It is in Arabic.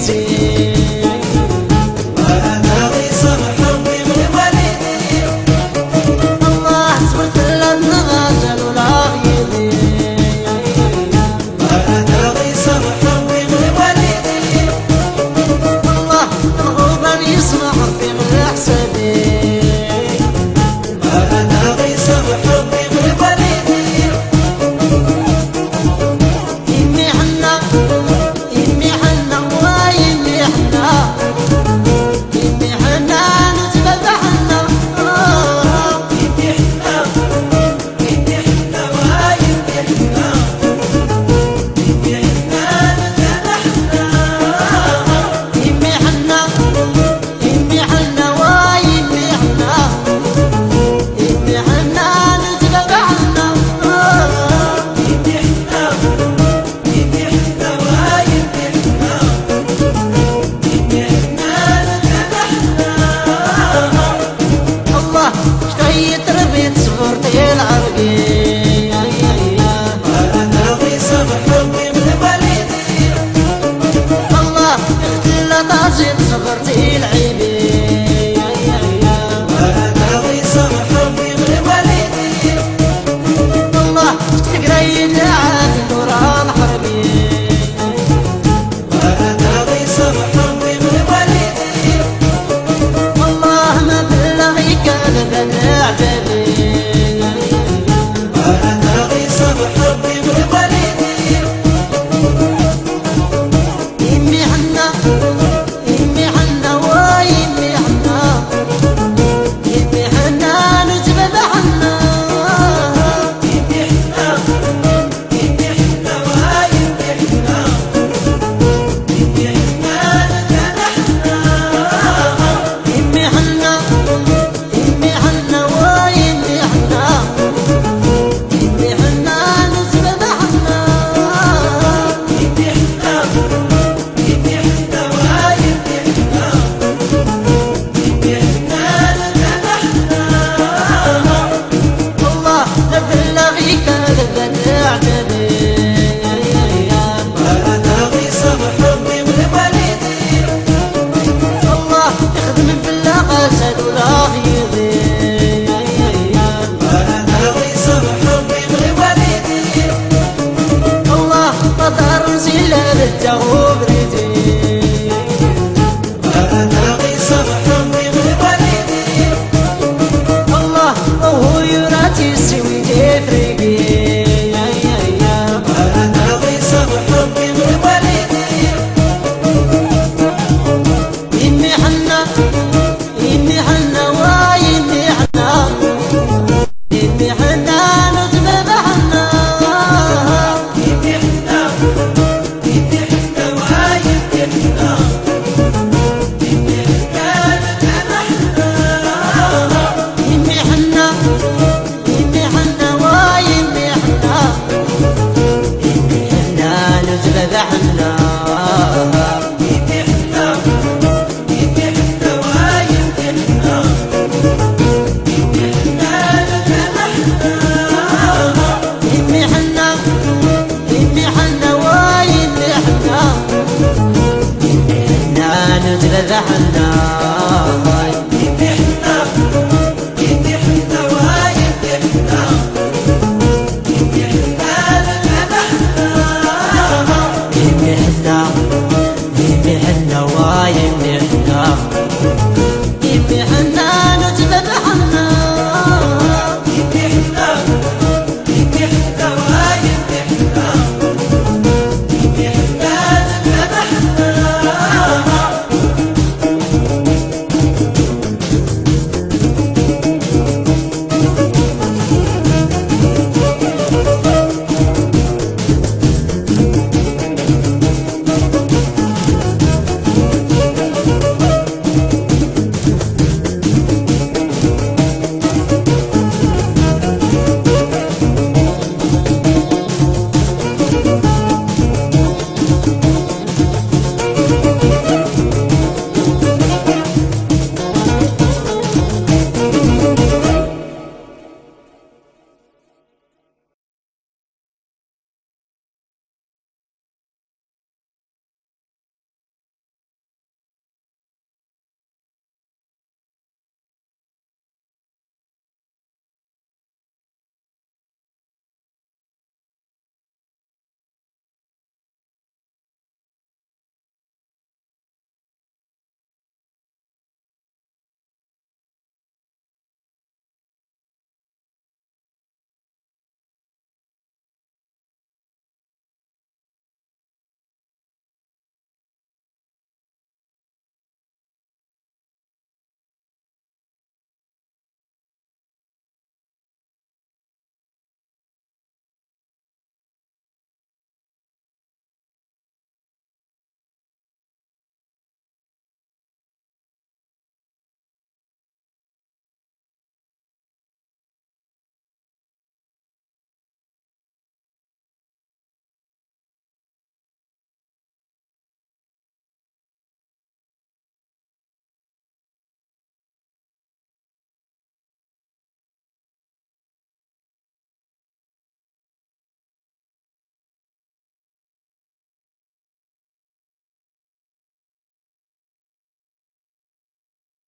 صغرتي العيبي وانا غيصب حبي من والدي والله تقريد عاد نوران حربي وانا غيصب حبي من والدي والله ما بلغي كان ذا عجبي وانا غيصب حبي من والدي يمي حنا يمي حنا ويمي حنا يمي حنا نجبد حنا يمي حنا يمي حنا ويمي حنا يمي حنا نجبد حنا يمي حنا يمي حنا ويمي حنا يمي حنا نجبد حنا يمي حنا يمي حنا ويمي حنا يمي حنا نجبد حنا والله لبلغي كان ذا عجبي وانا غيصب حبي من والدي والله يخدم في القصد ولا غيظي وانا غيصب حبي من والدي والله قدر نزيله بالتغوب ريدي وانا غيصب حبي من والدي والله وهو يراتي السوي تفرقي وانا غيصب حبي من والدي يمي حنا يمي حنا ويمي حنا يمي حنا نجبد حنا يمي حنا يمي حنا ويمي حنا يمي حنا نجبد حنا يمي حنا يمي حنا ويمي حنا يمي حنا نجبد حنا يمي حنا يمي حنا ويمي حنا يمي حنا نجبد حنا يمي حنا يمي حنا ويمي حنا يمي حنا نجبد حنا يمي حنا يمي حنا ويمي حنا يمي حنا نجبد حنا يمي حنا يمي حنا ويمي حنا